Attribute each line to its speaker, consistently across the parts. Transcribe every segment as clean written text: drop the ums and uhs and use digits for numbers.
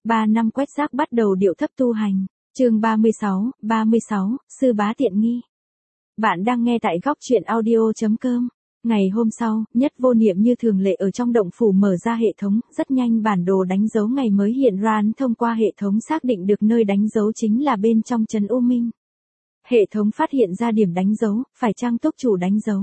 Speaker 1: 3 năm quét rác bắt đầu điệu thấp tu hành. Chương 36, sư bá tiện nghi. Bạn đang nghe tại góc truyện audio.com. Ngày hôm sau, Nhất Vô Niệm như thường lệ ở trong động phủ mở ra hệ thống, rất nhanh bản đồ đánh dấu ngày mới hiện ra, thông qua hệ thống xác định được nơi đánh dấu chính là bên trong trấn U Minh. Hệ thống phát hiện ra điểm đánh dấu, phải chăng túc chủ đánh dấu.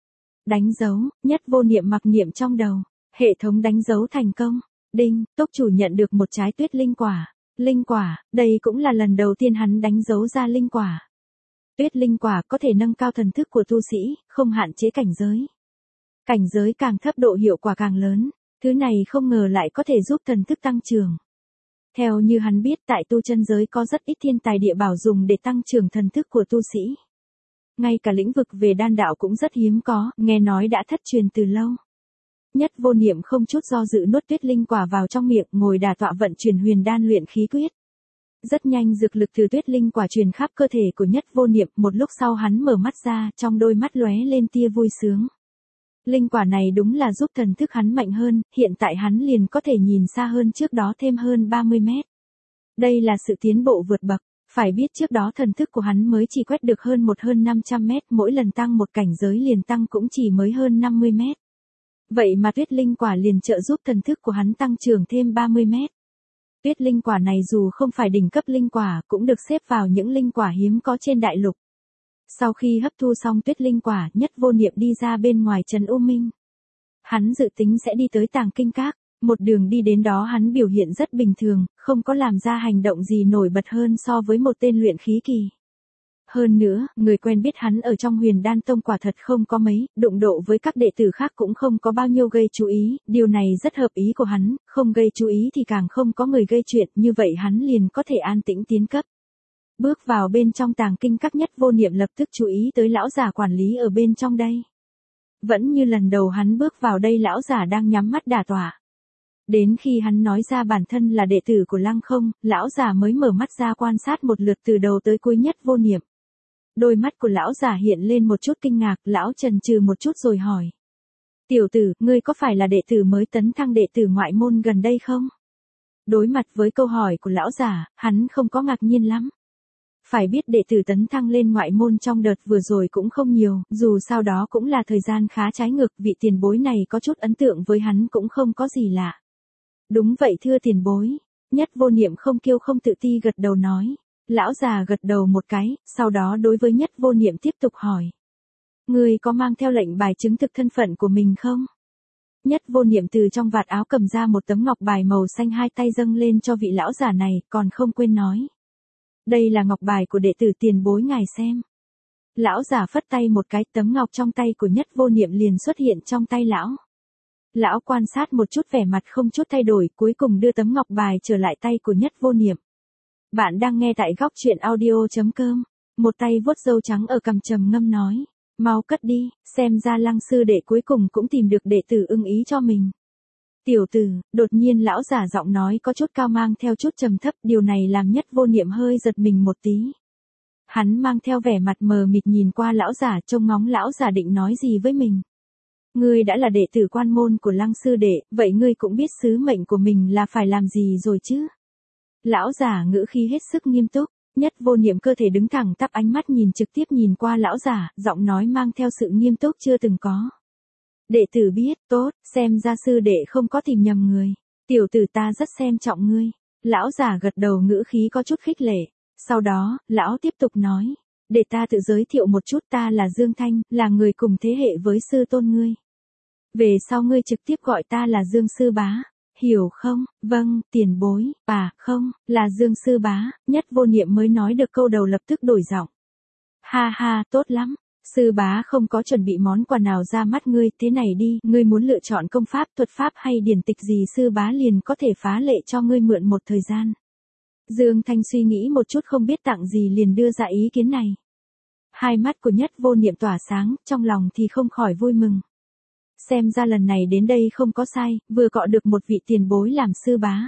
Speaker 1: Đánh dấu, Nhất Vô Niệm mặc niệm trong đầu. Hệ thống đánh dấu thành công. Đinh, túc chủ nhận được một trái tuyết linh quả. Linh quả, đây cũng là lần đầu tiên hắn đánh dấu ra linh quả. Tuyết linh quả có thể nâng cao thần thức của tu sĩ, không hạn chế cảnh giới. Cảnh giới càng thấp độ hiệu quả càng lớn, thứ này không ngờ lại có thể giúp thần thức tăng trưởng. Theo như hắn biết, tại tu chân giới có rất ít thiên tài địa bảo dùng để tăng trưởng thần thức của tu sĩ. Ngay cả lĩnh vực về đan đạo cũng rất hiếm có, nghe nói đã thất truyền từ lâu. Nhất Vô Niệm không chút do dự nuốt tuyết linh quả vào trong miệng, ngồi đả tọa vận chuyển huyền đan luyện khí quyết. Rất nhanh dược lực từ tuyết linh quả truyền khắp cơ thể của Nhất Vô Niệm, một lúc sau hắn mở mắt ra, trong đôi mắt lóe lên tia vui sướng. Linh quả này đúng là giúp thần thức hắn mạnh hơn, hiện tại hắn liền có thể nhìn xa hơn trước đó thêm hơn 30 mét. Đây là sự tiến bộ vượt bậc, phải biết trước đó thần thức của hắn mới chỉ quét được hơn 500 mét, mỗi lần tăng một cảnh giới liền tăng cũng chỉ mới hơn 50 mét. Vậy mà tuyết linh quả liền trợ giúp thần thức của hắn tăng trưởng thêm 30 mét. Tuyết linh quả này dù không phải đỉnh cấp linh quả cũng được xếp vào những linh quả hiếm có trên đại lục. Sau khi hấp thu xong tuyết linh quả, Nhất Vô Niệm đi ra bên ngoài trấn U Minh. Hắn dự tính sẽ đi tới Tàng Kinh Các, một đường đi đến đó hắn biểu hiện rất bình thường, không có làm ra hành động gì nổi bật hơn so với một tên luyện khí kỳ. Hơn nữa, người quen biết hắn ở trong Huyền Đan Tông quả thật không có mấy, đụng độ với các đệ tử khác cũng không có bao nhiêu gây chú ý, điều này rất hợp ý của hắn, không gây chú ý thì càng không có người gây chuyện, như vậy hắn liền có thể an tĩnh tiến cấp. Bước vào bên trong Tàng Kinh Các, Nhất Vô Niệm lập tức chú ý tới lão già quản lý ở bên trong đây. Vẫn như lần đầu hắn bước vào đây, lão già đang nhắm mắt đả tọa. Đến khi hắn nói ra bản thân là đệ tử của Lăng Không, lão già mới mở mắt ra quan sát một lượt từ đầu tới cuối Nhất Vô Niệm. Đôi mắt của lão già hiện lên một chút kinh ngạc, lão chần chừ một chút rồi hỏi. Tiểu tử, ngươi có phải là đệ tử mới tấn thăng đệ tử ngoại môn gần đây không? Đối mặt với câu hỏi của lão già, hắn không có ngạc nhiên lắm. Phải biết đệ tử tấn thăng lên ngoại môn trong đợt vừa rồi cũng không nhiều, dù sao đó cũng là thời gian khá trái ngược, vị tiền bối này có chút ấn tượng với hắn cũng không có gì lạ. Đúng vậy thưa tiền bối, Nhất Vô Niệm không kiêu không tự ti gật đầu nói. Lão già gật đầu một cái, sau đó đối với Nhất Vô Niệm tiếp tục hỏi. Ngươi có mang theo lệnh bài chứng thực thân phận của mình không? Nhất Vô Niệm từ trong vạt áo cầm ra một tấm ngọc bài màu xanh, hai tay dâng lên cho vị lão già này, còn không quên nói. Đây là ngọc bài của đệ tử tiền bối ngài xem. Lão già phất tay một cái, tấm ngọc trong tay của Nhất Vô Niệm liền xuất hiện trong tay lão. Lão quan sát một chút vẻ mặt không chút thay đổi, cuối cùng đưa tấm ngọc bài trở lại tay của Nhất Vô Niệm. Bạn đang nghe tại góc truyện audio.com. Một tay vuốt râu trắng ở cằm trầm ngâm nói. Mau cất đi, xem ra Lăng sư đệ cuối cùng cũng tìm được đệ tử ưng ý cho mình. Tiểu tử, đột nhiên lão giả giọng nói có chút cao mang theo chút trầm thấp, điều này làm Nhất Vô Niệm hơi giật mình một tí. Hắn mang theo vẻ mặt mờ mịt nhìn qua lão giả, trông ngóng lão giả định nói gì với mình. Ngươi đã là đệ tử quan môn của Lăng sư đệ, vậy ngươi cũng biết sứ mệnh của mình là phải làm gì rồi chứ? Lão giả ngữ khí hết sức nghiêm túc, Nhất Vô Niệm cơ thể đứng thẳng tắp, ánh mắt nhìn trực tiếp nhìn qua lão giả, giọng nói mang theo sự nghiêm túc chưa từng có. Đệ tử biết, tốt, xem ra sư đệ không có tìm nhầm người. Tiểu tử ta rất xem trọng ngươi. Lão giả gật đầu ngữ khí có chút khích lệ. Sau đó, lão tiếp tục nói. Để ta tự giới thiệu một chút, ta là Dương Thanh, là người cùng thế hệ với sư tôn ngươi. Về sau ngươi trực tiếp gọi ta là Dương sư bá. Hiểu không? Vâng, tiền bối. Không, là Dương sư bá. Nhất Vô Niệm mới nói được câu đầu lập tức đổi giọng. Ha ha, tốt lắm. Sư bá không có chuẩn bị món quà nào ra mắt ngươi, thế này đi, ngươi muốn lựa chọn công pháp, thuật pháp hay điển tịch gì sư bá liền có thể phá lệ cho ngươi mượn một thời gian. Dương Thanh suy nghĩ một chút không biết tặng gì liền đưa ra ý kiến này. Hai mắt của Nhất Vô Niệm tỏa sáng, trong lòng thì không khỏi vui mừng. Xem ra lần này đến đây không có sai, vừa cọ được một vị tiền bối làm sư bá.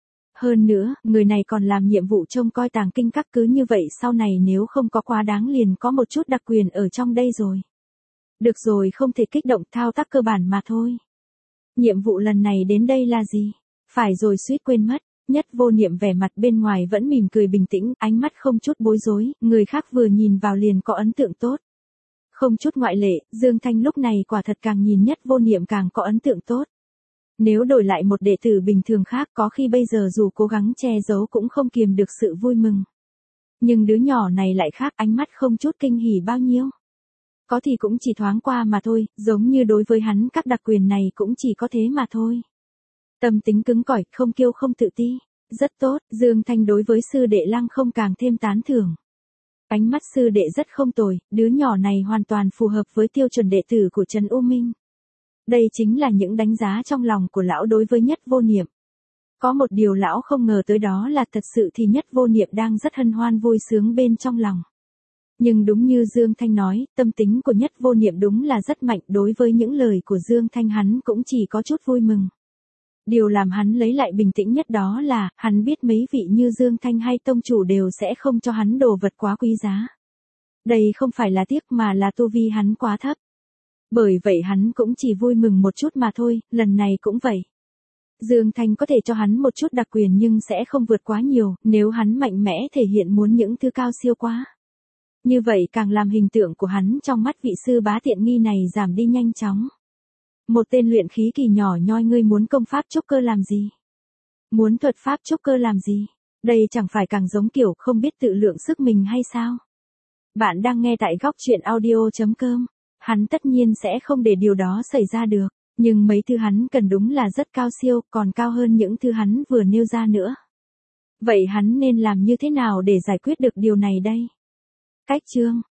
Speaker 1: Hơn nữa, người này còn làm nhiệm vụ trông coi Tàng Kinh Các, cứ như vậy sau này nếu không có quá đáng liền có một chút đặc quyền ở trong đây rồi. Được rồi, không thể kích động, thao tác cơ bản mà thôi. Nhiệm vụ lần này đến đây là gì? Phải rồi, suýt quên mất. Nhất Vô Niệm vẻ mặt bên ngoài vẫn mỉm cười bình tĩnh, ánh mắt không chút bối rối, người khác vừa nhìn vào liền có ấn tượng tốt. Không chút ngoại lệ, Dương Thanh lúc này quả thật càng nhìn Nhất Vô Niệm càng có ấn tượng tốt. Nếu đổi lại một đệ tử bình thường khác có khi bây giờ dù cố gắng che giấu cũng không kiềm được sự vui mừng. Nhưng đứa nhỏ này lại khác, ánh mắt không chút kinh hỉ bao nhiêu. Có thì cũng chỉ thoáng qua mà thôi, giống như đối với hắn các đặc quyền này cũng chỉ có thế mà thôi. Tâm tính cứng cỏi, không kiêu không tự ti. Rất tốt, Dương Thanh đối với sư đệ Lăng Không càng thêm tán thưởng. Ánh mắt sư đệ rất không tồi, đứa nhỏ này hoàn toàn phù hợp với tiêu chuẩn đệ tử của Trần U Minh. Đây chính là những đánh giá trong lòng của lão đối với Nhất Vô Niệm. Có một điều lão không ngờ tới đó là thật sự thì Nhất Vô Niệm đang rất hân hoan vui sướng bên trong lòng. Nhưng đúng như Dương Thanh nói, tâm tính của Nhất Vô Niệm đúng là rất mạnh, đối với những lời của Dương Thanh hắn cũng chỉ có chút vui mừng. Điều làm hắn lấy lại bình tĩnh nhất đó là, hắn biết mấy vị như Dương Thanh hay tông chủ đều sẽ không cho hắn đồ vật quá quý giá. Đây không phải là tiếc mà là tu vi hắn quá thấp. Bởi vậy hắn cũng chỉ vui mừng một chút mà thôi, lần này cũng vậy. Dương Thanh có thể cho hắn một chút đặc quyền nhưng sẽ không vượt quá nhiều, nếu hắn mạnh mẽ thể hiện muốn những thứ cao siêu quá. Như vậy càng làm hình tượng của hắn trong mắt vị sư bá tiện nghi này giảm đi nhanh chóng. Một tên luyện khí kỳ nhỏ nhoi, ngươi muốn công pháp trúc cơ làm gì? Muốn thuật pháp trúc cơ làm gì? Đây chẳng phải càng giống kiểu không biết tự lượng sức mình hay sao? Bạn đang nghe tại góc truyện audio.com. Hắn tất nhiên sẽ không để điều đó xảy ra được, nhưng mấy thứ hắn cần đúng là rất cao siêu, còn cao hơn những thứ hắn vừa nêu ra nữa. Vậy hắn nên làm như thế nào để giải quyết được điều này đây? Cách chương